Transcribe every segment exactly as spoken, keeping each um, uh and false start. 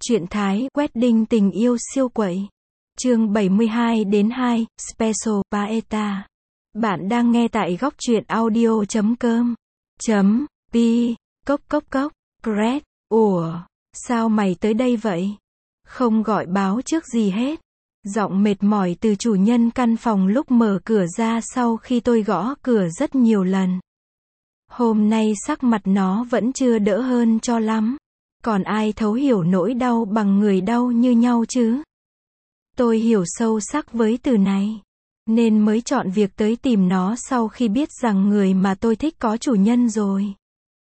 Truyện Thái Wedding tình yêu siêu quậy. Chương bảy mươi hai đến hai, Special Paeta. Bạn đang nghe tại góc truyện audio chấm com. Chấm, pi, cốc cốc cốc, Fred, ủa, sao mày tới đây vậy? Không gọi báo trước gì hết. Giọng mệt mỏi từ chủ nhân căn phòng lúc mở cửa ra sau khi tôi gõ cửa rất nhiều lần. Hôm nay sắc mặt nó vẫn chưa đỡ hơn cho lắm. Còn ai thấu hiểu nỗi đau bằng người đau như nhau chứ? Tôi hiểu sâu sắc với từ này, nên mới chọn việc tới tìm nó sau khi biết rằng người mà tôi thích có chủ nhân rồi.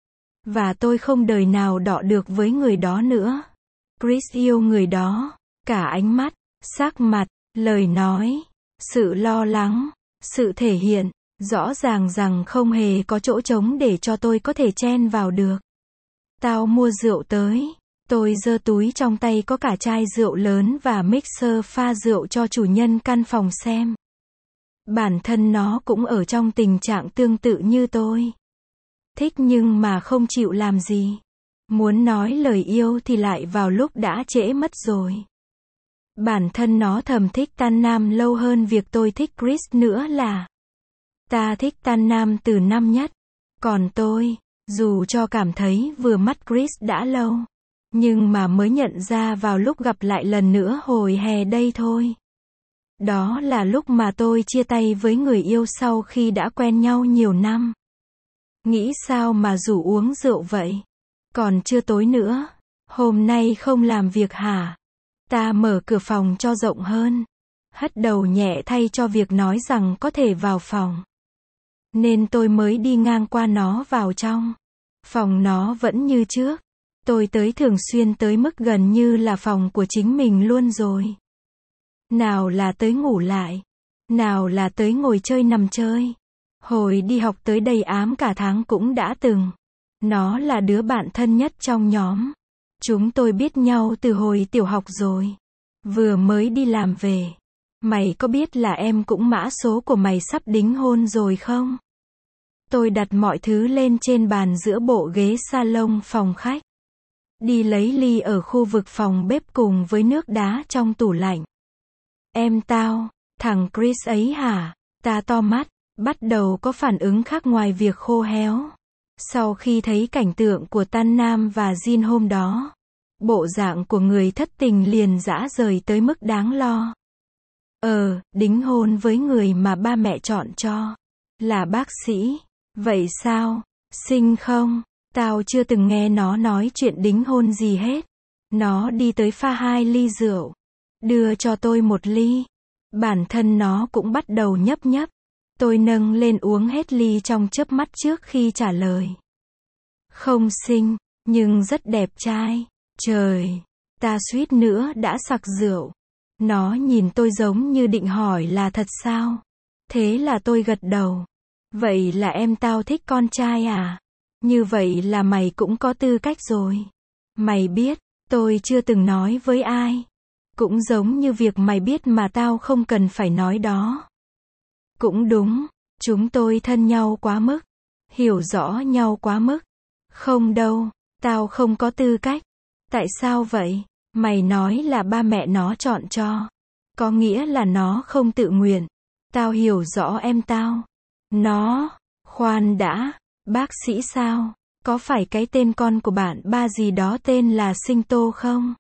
Và tôi không đời nào đọ được với người đó nữa. Chris yêu người đó, cả ánh mắt, sắc mặt, lời nói, sự lo lắng, sự thể hiện, rõ ràng rằng không hề có chỗ trống để cho tôi có thể chen vào được. Tao mua rượu tới. Tôi giơ túi trong tay có cả chai rượu lớn và mixer pha rượu cho chủ nhân căn phòng xem. Bản thân nó cũng ở trong tình trạng tương tự như tôi. Thích nhưng mà không chịu làm gì. Muốn nói lời yêu thì lại vào lúc đã trễ mất rồi. Bản thân nó thầm thích Tan Nam lâu hơn việc tôi thích Chris nữa là. Ta thích Tan Nam từ năm nhất. Còn tôi, dù cho cảm thấy vừa mắt Chris đã lâu, nhưng mà mới nhận ra vào lúc gặp lại lần nữa hồi hè đây thôi. Đó là lúc mà tôi chia tay với người yêu sau khi đã quen nhau nhiều năm. Nghĩ sao mà rủ uống rượu vậy? Còn chưa tối nữa. Hôm nay không làm việc hả? Ta mở cửa phòng cho rộng hơn. Hất đầu nhẹ thay cho việc nói rằng có thể vào phòng. Nên tôi mới đi ngang qua nó vào trong. Phòng nó vẫn như trước. Tôi tới thường xuyên tới mức gần như là phòng của chính mình luôn rồi. Nào là tới ngủ lại. Nào là tới ngồi chơi nằm chơi. Hồi đi học tới đây ám cả tháng cũng đã từng. Nó là đứa bạn thân nhất trong nhóm. Chúng tôi biết nhau từ hồi tiểu học rồi. Vừa mới đi làm về. Mày có biết là em cũng mã số của mày sắp đính hôn rồi không? Tôi đặt mọi thứ lên trên bàn giữa bộ ghế salon phòng khách. Đi lấy ly ở khu vực phòng bếp cùng với nước đá trong tủ lạnh. Em tao, thằng Chris ấy hả? Ta to mắt, bắt đầu có phản ứng khác ngoài việc khô héo. Sau khi thấy cảnh tượng của Tan Nam và Jin hôm đó, bộ dạng của người thất tình liền rã rời tới mức đáng lo. Ờ, đính hôn với người mà ba mẹ chọn cho. Là bác sĩ. Vậy sao? Xinh không? Tao chưa từng nghe nó nói chuyện đính hôn gì hết. Nó đi tới pha hai ly rượu. Đưa cho tôi một ly. Bản thân nó cũng bắt đầu nhấp nhấp. Tôi nâng lên uống hết ly trong chớp mắt trước khi trả lời. Không xinh, nhưng rất đẹp trai. Trời, ta suýt nữa đã sặc rượu. Nó nhìn tôi giống như định hỏi là thật sao? Thế là tôi gật đầu. Vậy là em tao thích con trai à? Như vậy là mày cũng có tư cách rồi. Mày biết, tôi chưa từng nói với ai. Cũng giống như việc mày biết mà tao không cần phải nói đó. Cũng đúng, chúng tôi thân nhau quá mức. Hiểu rõ nhau quá mức. Không đâu, tao không có tư cách. Tại sao vậy? Mày nói là ba mẹ nó chọn cho. Có nghĩa là nó không tự nguyện. Tao hiểu rõ em tao. Nó, khoan đã, bác sĩ sao? Có phải cái tên con của bạn ba gì đó tên là Sinh Tô không?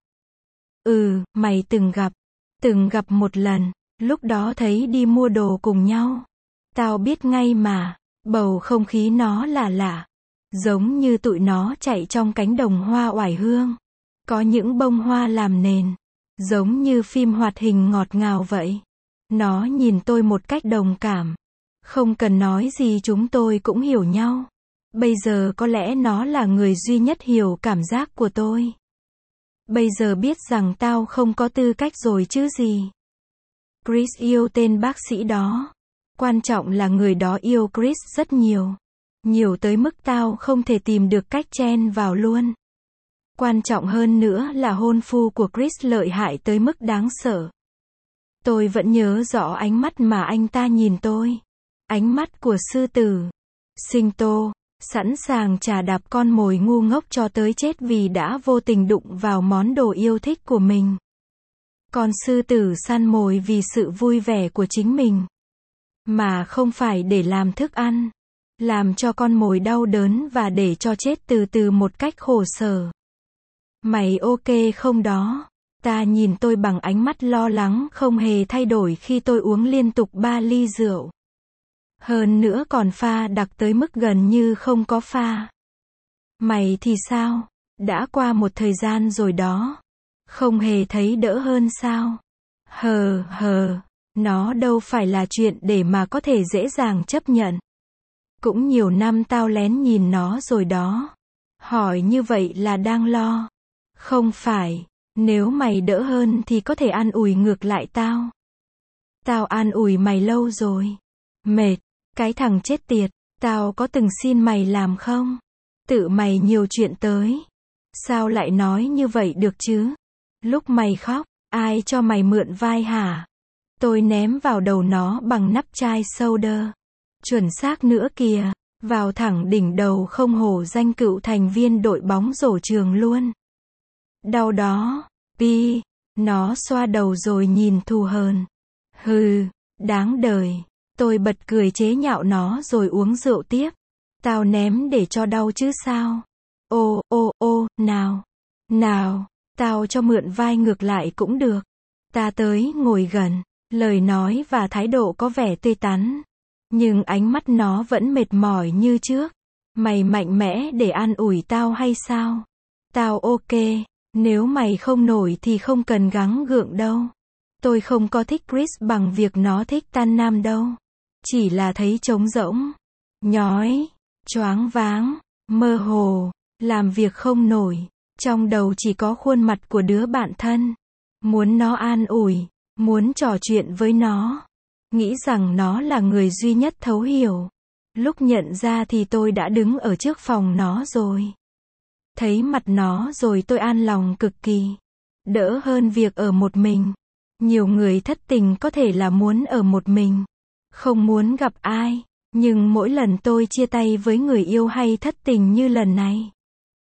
Ừ, mày từng gặp. Từng gặp một lần, lúc đó thấy đi mua đồ cùng nhau. Tao biết ngay mà, bầu không khí nó là lạ. Giống như tụi nó chạy trong cánh đồng hoa oải hương. Có những bông hoa làm nền. Giống như phim hoạt hình ngọt ngào vậy. Nó nhìn tôi một cách đồng cảm. Không cần nói gì chúng tôi cũng hiểu nhau. Bây giờ có lẽ nó là người duy nhất hiểu cảm giác của tôi. Bây giờ biết rằng tao không có tư cách rồi chứ gì. Chris yêu tên bác sĩ đó. Quan trọng là người đó yêu Chris rất nhiều. Nhiều tới mức tao không thể tìm được cách chen vào luôn. Quan trọng hơn nữa là hôn phu của Chris lợi hại tới mức đáng sợ. Tôi vẫn nhớ rõ ánh mắt mà anh ta nhìn tôi. Ánh mắt của sư tử. Sinh Tô, Sẵn sàng chà đạp con mồi ngu ngốc cho tới chết vì đã vô tình đụng vào món đồ yêu thích của mình. Con sư tử săn mồi vì sự vui vẻ của chính mình, mà không phải để làm thức ăn, làm cho con mồi đau đớn và để cho chết từ từ một cách khổ sở. Mày ok không đó? Ta nhìn tôi bằng ánh mắt lo lắng không hề thay đổi khi tôi uống liên tục ba ly rượu. Hơn nữa còn pha đặc tới mức gần như không có pha. Mày thì sao? Đã qua một thời gian rồi đó. Không hề thấy đỡ hơn sao? Hờ hờ, nó đâu phải là chuyện để mà có thể dễ dàng chấp nhận. Cũng nhiều năm tao lén nhìn nó rồi đó. Hỏi như vậy là đang lo. Không phải, nếu mày đỡ hơn thì có thể an ủi ngược lại tao. Tao an ủi mày lâu rồi. Mệt, cái thằng chết tiệt, tao có từng xin mày làm không? Tự mày nhiều chuyện tới. Sao lại nói như vậy được chứ? Lúc mày khóc, ai cho mày mượn vai hả? Tôi ném vào đầu nó bằng nắp chai soda. Chuẩn xác nữa kìa, vào thẳng đỉnh đầu không hổ danh cựu thành viên đội bóng rổ trường luôn. Đau đó, pi, nó xoa đầu rồi nhìn thù hờn. Hừ, đáng đời. Tôi bật cười chế nhạo nó rồi uống rượu tiếp. Tao ném để cho đau chứ sao? Ô, ô, ô, nào, nào, tao cho mượn vai ngược lại cũng được. Ta tới ngồi gần, lời nói và thái độ có vẻ tươi tắn. Nhưng ánh mắt nó vẫn mệt mỏi như trước. Mày mạnh mẽ để an ủi tao hay sao? Tao ok, nếu mày không nổi thì không cần gắng gượng đâu. Tôi không có thích Chris bằng việc nó thích Tan Nam đâu. Chỉ là thấy trống rỗng, nhói, choáng váng, mơ hồ, làm việc không nổi. Trong đầu chỉ có khuôn mặt của đứa bạn thân. Muốn nó an ủi, muốn trò chuyện với nó. Nghĩ rằng nó là người duy nhất thấu hiểu. Lúc nhận ra thì tôi đã đứng ở trước phòng nó rồi. Thấy mặt nó rồi tôi an lòng cực kỳ. Đỡ hơn việc ở một mình. Nhiều người thất tình có thể là muốn ở một mình, không muốn gặp ai. Nhưng mỗi lần tôi chia tay với người yêu hay thất tình như lần này,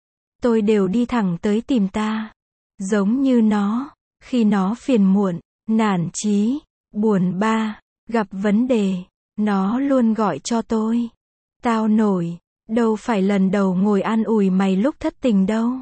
tôi đều đi thẳng tới tìm ta. Giống như nó, khi nó phiền muộn, nản chí, buồn ba, gặp vấn đề, nó luôn gọi cho tôi. Tao nổi, đâu phải lần đầu ngồi an ủi mày lúc thất tình đâu.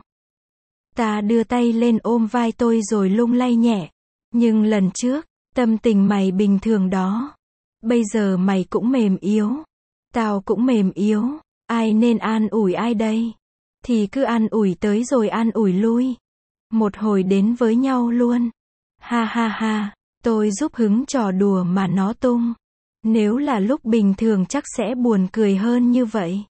Ta đưa tay lên ôm vai tôi rồi lung lay nhẹ. Nhưng lần trước, tâm tình mày bình thường đó. Bây giờ mày cũng mềm yếu. Tao cũng mềm yếu. Ai nên an ủi ai đây? Thì cứ an ủi tới rồi an ủi lui. Một hồi đến với nhau luôn. Ha ha ha, tôi giúp hứng trò đùa mà nó tung. Nếu là lúc bình thường chắc sẽ buồn cười hơn như vậy.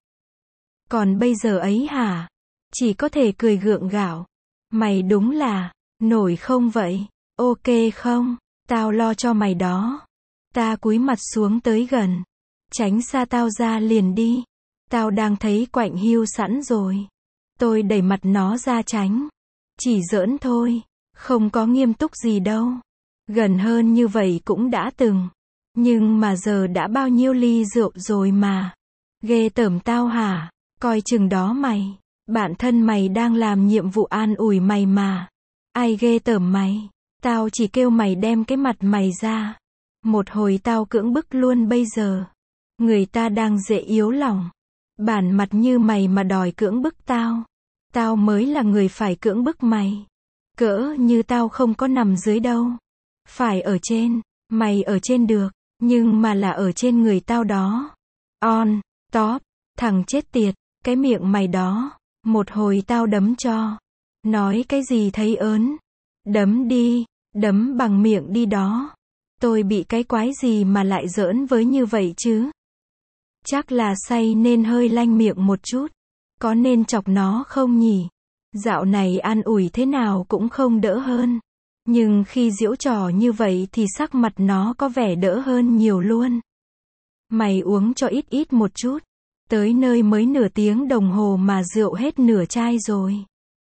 Còn bây giờ ấy hả? Chỉ có thể cười gượng gạo. Mày đúng là, nổi không vậy? Ok không? Tao lo cho mày đó. Ta cúi mặt xuống tới gần. Tránh xa tao ra liền đi. Tao đang thấy quạnh hiu sẵn rồi. Tôi đẩy mặt nó ra tránh. Chỉ giỡn thôi. Không có nghiêm túc gì đâu. Gần hơn như vậy cũng đã từng. Nhưng mà giờ đã bao nhiêu ly rượu rồi mà. Ghê tởm tao hả? Coi chừng đó mày. Bạn thân mày đang làm nhiệm vụ an ủi mày mà. Ai ghê tởm mày? Tao chỉ kêu mày đem cái mặt mày ra. Một hồi tao cưỡng bức luôn bây giờ. Người ta đang dễ yếu lòng. Bản mặt như mày mà đòi cưỡng bức tao. Tao mới là người phải cưỡng bức mày. Cỡ như tao không có nằm dưới đâu. Phải ở trên. Mày ở trên được. Nhưng mà là ở trên người tao đó. On, top, thằng chết tiệt. Cái miệng mày đó. Một hồi tao đấm cho. Nói cái gì thấy ớn. Đấm đi. Đấm bằng miệng đi đó. Tôi bị cái quái gì mà lại giỡn với như vậy chứ? Chắc là say nên hơi lanh miệng một chút. Có nên chọc nó không nhỉ? Dạo này an ủi thế nào cũng không đỡ hơn. Nhưng khi giễu trò như vậy thì sắc mặt nó có vẻ đỡ hơn nhiều luôn. Mày uống cho ít ít một chút. Tới nơi mới nửa tiếng đồng hồ mà rượu hết nửa chai rồi.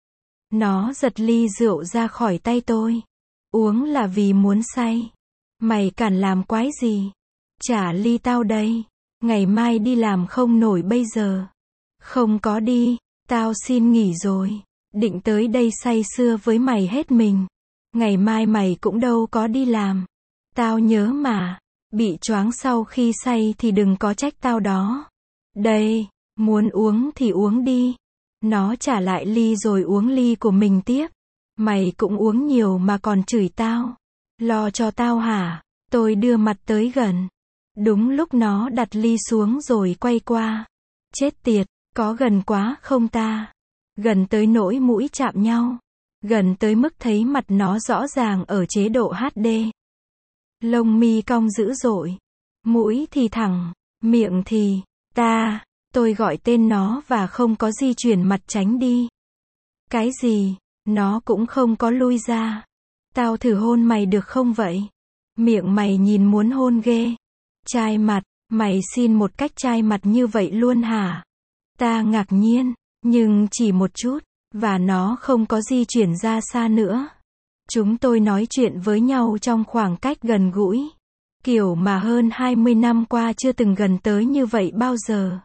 Nó giật ly rượu ra khỏi tay tôi. Uống là vì muốn say. Mày cản làm quái gì? Trả ly tao đây. Ngày mai đi làm không nổi bây giờ. Không có đi, tao xin nghỉ rồi. Định tới đây say sưa với mày hết mình. Ngày mai mày cũng đâu có đi làm. Tao nhớ mà. Bị choáng sau khi say thì đừng có trách tao đó. Đây, muốn uống thì uống đi. Nó trả lại ly rồi uống ly của mình tiếp. Mày cũng uống nhiều mà còn chửi tao. Lo cho tao hả? Tôi đưa mặt tới gần. Đúng lúc nó đặt ly xuống rồi quay qua. Chết tiệt, có gần quá không ta? Gần tới nỗi mũi chạm nhau. Gần tới mức thấy mặt nó rõ ràng ở chế độ hát đê. Lông mi cong dữ dội. Mũi thì thẳng, miệng thì, ta, tôi gọi tên nó và không có di chuyển mặt tránh đi. Cái gì? Nó cũng không có lui ra. Tao thử hôn mày được không vậy? Miệng mày nhìn muốn hôn ghê. Chai mặt, mày xin một cách chai mặt như vậy luôn hả? Ta ngạc nhiên, nhưng chỉ một chút, và nó không có di chuyển ra xa nữa. Chúng tôi nói chuyện với nhau trong khoảng cách gần gũi. Kiểu mà hơn hai mươi năm qua chưa từng gần tới như vậy bao giờ.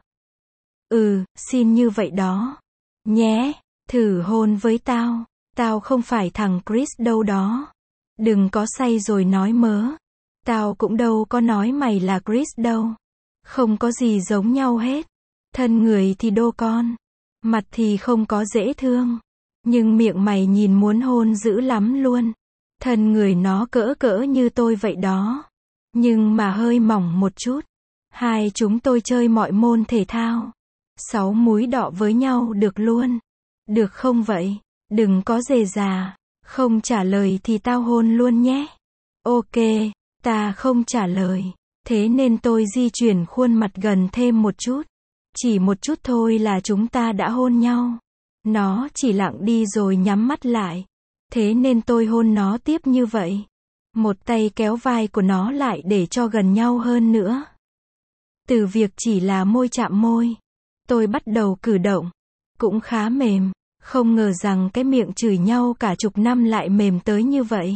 Ừ, xin như vậy đó. Nhé, thử hôn với tao. Tao không phải thằng Chris đâu đó. Đừng có say rồi nói mớ. Tao cũng đâu có nói mày là Chris đâu. Không có gì giống nhau hết. Thân người thì đô con. Mặt thì không có dễ thương. Nhưng miệng mày nhìn muốn hôn dữ lắm luôn. Thân người nó cỡ cỡ như tôi vậy đó. Nhưng mà hơi mỏng một chút. Hai chúng tôi chơi mọi môn thể thao. Sáu múi đọ với nhau được luôn. Được không vậy? Đừng có dề già. Không trả lời thì tao hôn luôn nhé. Ok, ta không trả lời. Thế nên tôi di chuyển khuôn mặt gần thêm một chút. Chỉ một chút thôi là chúng ta đã hôn nhau. Nó chỉ lặng đi rồi nhắm mắt lại. Thế nên tôi hôn nó tiếp như vậy. Một tay kéo vai của nó lại để cho gần nhau hơn nữa. Từ việc chỉ là môi chạm môi, tôi bắt đầu cử động. Cũng khá mềm. Không ngờ rằng cái miệng chửi nhau cả chục năm lại mềm tới như vậy.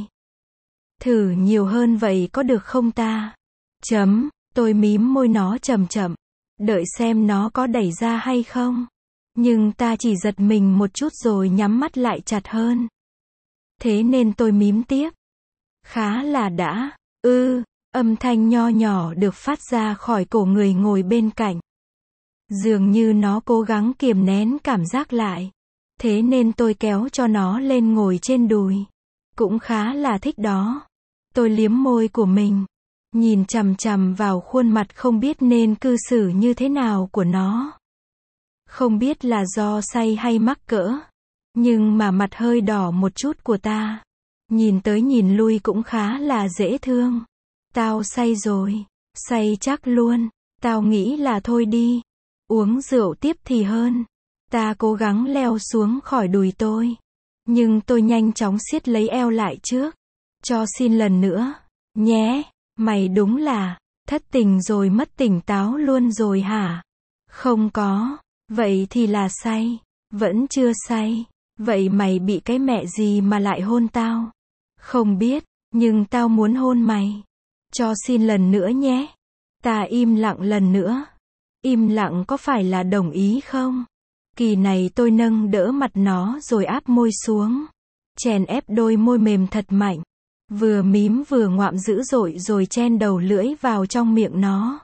Thử nhiều hơn vậy có được không ta? Chấm, tôi mím môi nó chậm chậm. Đợi xem nó có đẩy ra hay không. Nhưng ta chỉ giật mình một chút rồi nhắm mắt lại chặt hơn. Thế nên tôi mím tiếp. Khá là đã. Ư, âm thanh nho nhỏ được phát ra khỏi cổ người ngồi bên cạnh. Dường như nó cố gắng kiềm nén cảm giác lại. Thế nên tôi kéo cho nó lên ngồi trên đùi. Cũng khá là thích đó. Tôi liếm môi của mình. Nhìn chằm chằm vào khuôn mặt không biết nên cư xử như thế nào của nó. Không biết là do say hay mắc cỡ. Nhưng mà mặt hơi đỏ một chút của ta. Nhìn tới nhìn lui cũng khá là dễ thương. Tao say rồi. Say chắc luôn. Tao nghĩ là thôi đi. Uống rượu tiếp thì hơn. Ta cố gắng leo xuống khỏi đùi tôi. Nhưng tôi nhanh chóng siết lấy eo lại trước. Cho xin lần nữa. Nhé, mày đúng là thất tình rồi mất tỉnh táo luôn rồi hả? Không có. Vậy thì là say. Vẫn chưa say. Vậy mày bị cái mẹ gì mà lại hôn tao? Không biết, nhưng tao muốn hôn mày. Cho xin lần nữa nhé. Ta im lặng lần nữa. Im lặng có phải là đồng ý không? Kỳ này tôi nâng đỡ mặt nó rồi áp môi xuống. Chèn ép đôi môi mềm thật mạnh. Vừa mím vừa ngoạm dữ dội rồi chen đầu lưỡi vào trong miệng nó.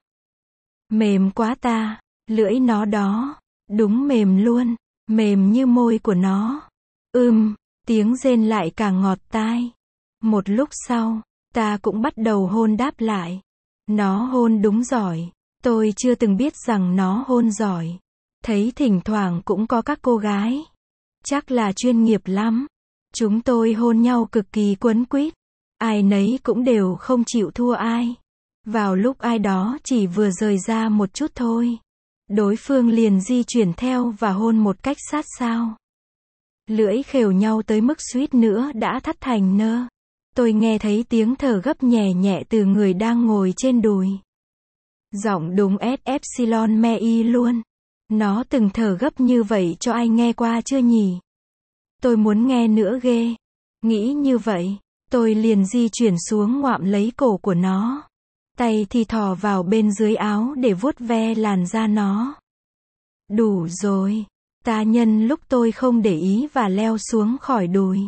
Mềm quá ta. Lưỡi nó đó. Đúng mềm luôn. Mềm như môi của nó. Ưm, tiếng rên lại càng ngọt tai. Một lúc sau, ta cũng bắt đầu hôn đáp lại. Nó hôn đúng giỏi. Tôi chưa từng biết rằng nó hôn giỏi. Thấy thỉnh thoảng cũng có các cô gái. Chắc là chuyên nghiệp lắm. Chúng tôi hôn nhau cực kỳ quấn quýt. Ai nấy cũng đều không chịu thua ai. Vào lúc ai đó chỉ vừa rời ra một chút thôi. Đối phương liền di chuyển theo và hôn một cách sát sao. Lưỡi khều nhau tới mức suýt nữa đã thắt thành nơ. Tôi nghe thấy tiếng thở gấp nhẹ nhẹ từ người đang ngồi trên đùi. Giọng đúng S Epsilon Mei luôn. Nó từng thở gấp như vậy cho ai nghe qua chưa nhỉ? Tôi muốn nghe nữa ghê. Nghĩ như vậy, tôi liền di chuyển xuống ngoạm lấy cổ của nó. Tay thì thò vào bên dưới áo để vuốt ve làn da nó. Đủ rồi. Ta nhân lúc tôi không để ý và leo xuống khỏi đùi.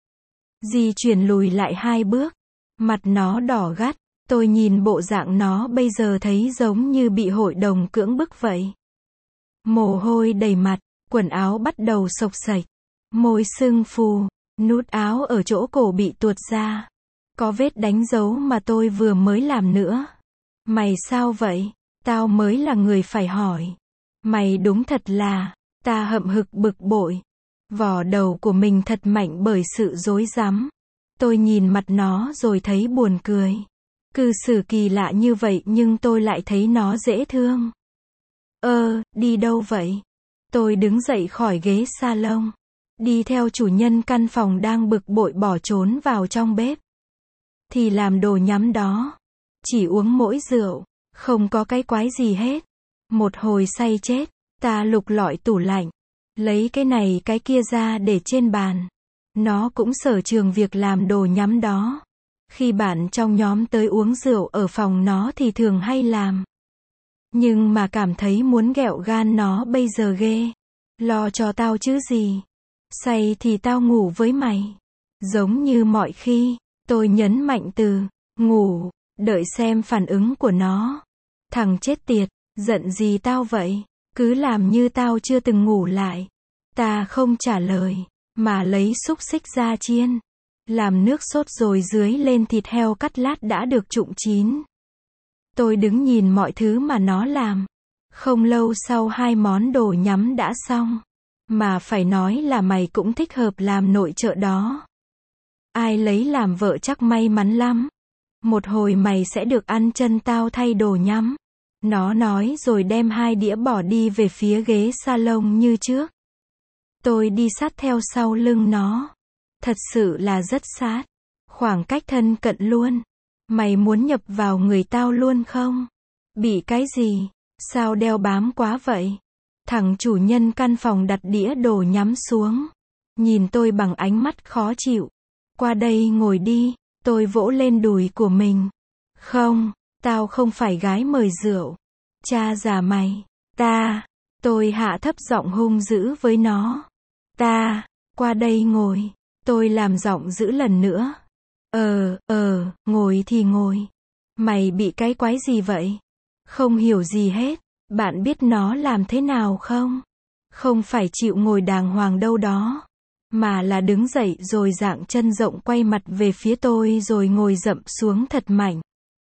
Di chuyển lùi lại hai bước. Mặt nó đỏ gắt. Tôi nhìn bộ dạng nó bây giờ thấy giống như bị hội đồng cưỡng bức vậy. Mồ hôi đầy mặt, quần áo bắt đầu xộc xệch. Môi sưng phù, nút áo ở chỗ cổ bị tuột ra. Có vết đánh dấu mà tôi vừa mới làm nữa. Mày sao vậy? Tao mới là người phải hỏi. Mày đúng thật là, ta hậm hực bực bội. Vỏ đầu của mình thật mạnh bởi sự rối rắm. Tôi nhìn mặt nó rồi thấy buồn cười. Cư xử kỳ lạ như vậy nhưng tôi lại thấy nó dễ thương. Ơ, đi đâu vậy? Tôi đứng dậy khỏi ghế salon. Đi theo chủ nhân căn phòng đang bực bội bỏ trốn vào trong bếp. Thì làm đồ nhắm đó. Chỉ uống mỗi rượu. Không có cái quái gì hết. Một hồi say chết. Ta lục lọi tủ lạnh. Lấy cái này cái kia ra để trên bàn. Nó cũng sở trường việc làm đồ nhắm đó. Khi bạn trong nhóm tới uống rượu ở phòng nó thì thường hay làm. Nhưng mà cảm thấy muốn ghẹo gan nó bây giờ ghê. Lo cho tao chứ gì. Say thì tao ngủ với mày. Giống như mọi khi, tôi nhấn mạnh từ ngủ, đợi xem phản ứng của nó. Thằng chết tiệt, giận gì tao vậy? Cứ làm như tao chưa từng ngủ lại. Ta không trả lời, mà lấy xúc xích ra chiên. Làm nước sốt rồi dưới lên thịt heo cắt lát đã được trụng chín. Tôi đứng nhìn mọi thứ mà nó làm. Không lâu sau hai món đồ nhắm đã xong. Mà phải nói là mày cũng thích hợp làm nội trợ đó. Ai lấy làm vợ chắc may mắn lắm. Một hồi mày sẽ được ăn chân tao thay đồ nhắm. Nó nói rồi đem hai đĩa bỏ đi về phía ghế salon như trước. Tôi đi sát theo sau lưng nó. Thật sự là rất sát. Khoảng cách thân cận luôn. Mày muốn nhập vào người tao luôn không? Bị cái gì? Sao đeo bám quá vậy? Thằng chủ nhân căn phòng đặt đĩa đồ nhắm xuống. Nhìn tôi bằng ánh mắt khó chịu. Qua đây ngồi đi. Tôi vỗ lên đùi của mình. Không, tao không phải gái mời rượu. Cha già mày. Ta. Tôi hạ thấp giọng hung dữ với nó. Ta. Qua đây ngồi. Tôi làm giọng dữ lần nữa. Ờ, ờ, ngồi thì ngồi. Mày bị cái quái gì vậy? Không hiểu gì hết. Bạn biết nó làm thế nào không? Không phải chịu ngồi đàng hoàng đâu đó. Mà là đứng dậy rồi dạng chân rộng quay mặt về phía tôi rồi ngồi dậm xuống thật mạnh.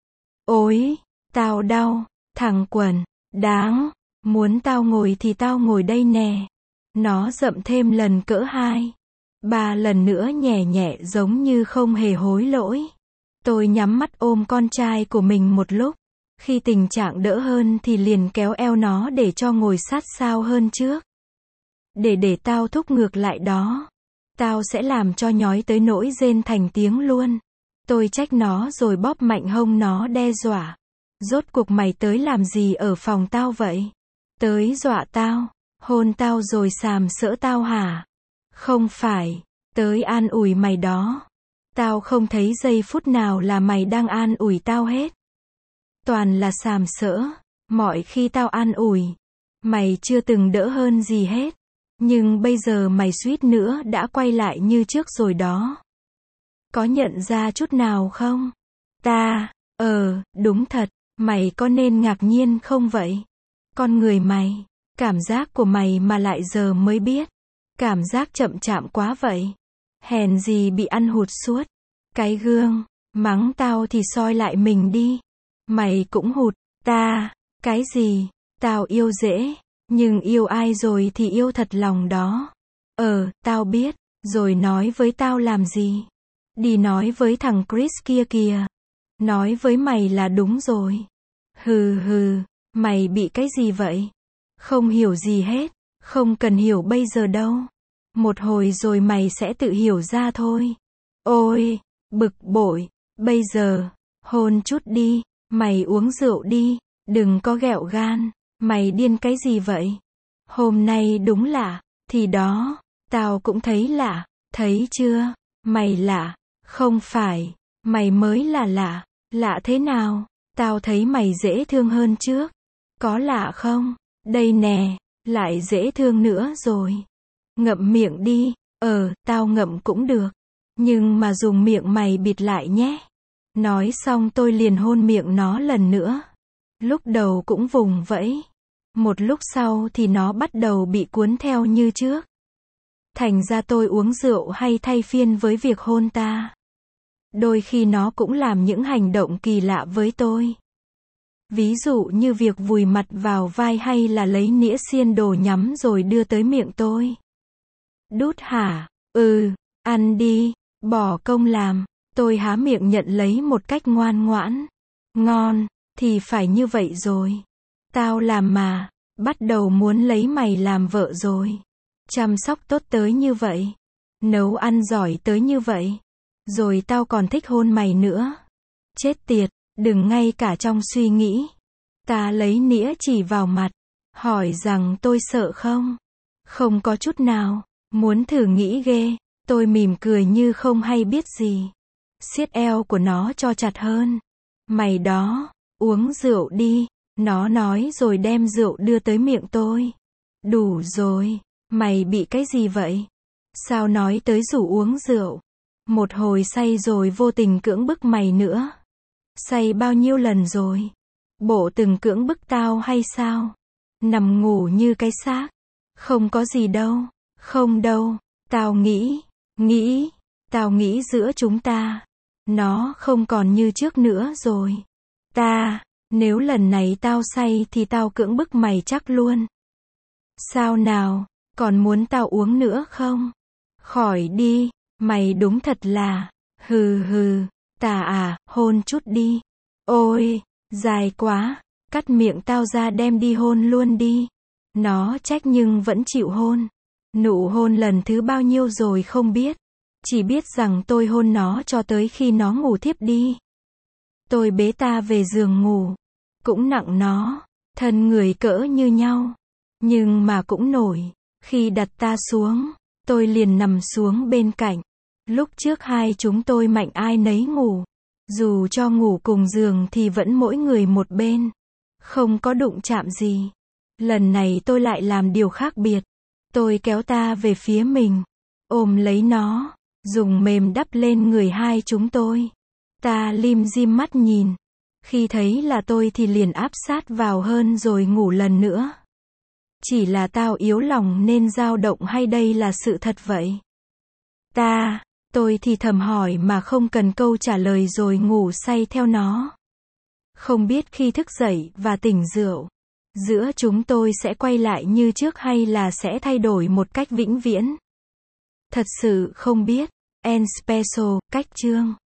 Ôi, tao đau, thằng quần, đáng, muốn tao ngồi thì tao ngồi đây nè. Nó dậm thêm lần cỡ hai, ba lần nữa nhẹ nhẹ giống như không hề hối lỗi. Tôi nhắm mắt ôm con trai của mình một lúc. Khi tình trạng đỡ hơn thì liền kéo eo nó để cho ngồi sát sao hơn trước. Để để tao thúc ngược lại đó. Tao sẽ làm cho nhói tới nỗi rên thành tiếng luôn. Tôi trách nó rồi bóp mạnh hông nó đe dọa. Rốt cuộc mày tới làm gì ở phòng tao vậy? Tới dọa tao, hôn tao rồi sàm sỡ tao hả? Không phải, tới an ủi mày đó. Tao không thấy giây phút nào là mày đang an ủi tao hết. Toàn là sàm sỡ. Mọi khi tao an ủi, mày chưa từng đỡ hơn gì hết. Nhưng bây giờ mày suýt nữa đã quay lại như trước rồi đó. Có nhận ra chút nào không? Ta, ờ, đúng thật, mày có nên ngạc nhiên không vậy? Con người mày, cảm giác của mày mà lại giờ mới biết. Cảm giác chậm chạm quá vậy. Hèn gì bị ăn hụt suốt. Cái gương, mắng tao thì soi lại mình đi. Mày cũng hụt, ta, cái gì, tao yêu dễ. Nhưng yêu ai rồi thì yêu thật lòng đó. Ờ, tao biết, rồi nói với tao làm gì? Đi nói với thằng Chris kia kìa. Nói với mày là đúng rồi. Hừ hừ, mày bị cái gì vậy? Không hiểu gì hết, không cần hiểu bây giờ đâu. Một hồi rồi mày sẽ tự hiểu ra thôi. Ôi, bực bội, bây giờ, hôn chút đi, mày uống rượu đi, đừng có ghẹo gan. Mày điên cái gì vậy? Hôm nay đúng lạ, thì đó, tao cũng thấy lạ, thấy chưa? Mày lạ, không phải, mày mới là lạ, lạ thế nào? Tao thấy mày dễ thương hơn trước. Có lạ không? Đây nè, Lại dễ thương nữa rồi. Ngậm miệng đi. Ờ, tao ngậm cũng được. Nhưng mà dùng miệng mày bịt lại nhé. Nói xong tôi liền hôn miệng nó lần nữa. Lúc đầu cũng vùng vẫy. Một lúc sau thì nó bắt đầu bị cuốn theo như trước. Thành ra tôi uống rượu hay thay phiên với việc hôn ta. Đôi khi nó cũng làm những hành động kỳ lạ với tôi. Ví dụ như việc vùi mặt vào vai hay là lấy nĩa xiên đồ nhắm rồi đưa tới miệng tôi. Đút hả? Ừ, ăn đi, bỏ công làm. Tôi há miệng nhận lấy một cách ngoan ngoãn. Ngon, thì phải như vậy rồi. Tao làm mà, bắt đầu muốn lấy mày làm vợ rồi. Chăm sóc tốt tới như vậy. Nấu ăn giỏi tới như vậy. Rồi tao còn thích hôn mày nữa. Chết tiệt, đừng ngay cả trong suy nghĩ. Ta lấy nĩa chỉ vào mặt. Hỏi rằng tôi sợ không? Không có chút nào. Muốn thử nghĩ ghê. Tôi mỉm cười như không hay biết gì. Siết eo của nó cho chặt hơn. Mày đó, uống rượu đi. Nó nói rồi đem rượu đưa tới miệng tôi. Đủ rồi. Mày bị cái gì vậy? Sao nói tới rủ uống rượu? Một hồi say rồi vô tình cưỡng bức mày nữa. Say bao nhiêu lần rồi? Bộ từng cưỡng bức tao hay sao? Nằm ngủ như cái xác. Không có gì đâu. Không đâu. Tao nghĩ. Nghĩ. Tao nghĩ giữa chúng ta. Nó không còn như trước nữa rồi. Ta. Nếu lần này tao say thì tao cưỡng bức mày chắc luôn. Sao nào? Còn muốn tao uống nữa không? Khỏi đi. Mày đúng thật là. Hừ hừ. Tà à, hôn chút đi. Ôi, dài quá. Cắt miệng tao ra đem đi hôn luôn đi. Nó trách nhưng vẫn chịu hôn. Nụ hôn lần thứ bao nhiêu rồi không biết. Chỉ biết rằng tôi hôn nó cho tới khi nó ngủ thiếp đi. Tôi bế ta về giường ngủ. Cũng nặng nó. Thân người cỡ như nhau. Nhưng mà cũng nổi. Khi đặt ta xuống, tôi liền nằm xuống bên cạnh. Lúc trước hai chúng tôi mạnh ai nấy ngủ. Dù cho ngủ cùng giường thì vẫn mỗi người một bên. Không có đụng chạm gì. Lần này tôi lại làm điều khác biệt. Tôi kéo ta về phía mình. Ôm lấy nó. Dùng mềm đắp lên người hai chúng tôi. Ta lim dim mắt nhìn. Khi thấy là tôi thì liền áp sát vào hơn rồi ngủ lần nữa. Chỉ là tao yếu lòng nên dao động hay đây là sự thật vậy? Ta, tôi thì thầm hỏi mà không cần câu trả lời rồi ngủ say theo nó. Không biết khi thức dậy và tỉnh rượu, giữa chúng tôi sẽ quay lại như trước hay là sẽ thay đổi một cách vĩnh viễn? Thật sự không biết. End special, cách chương.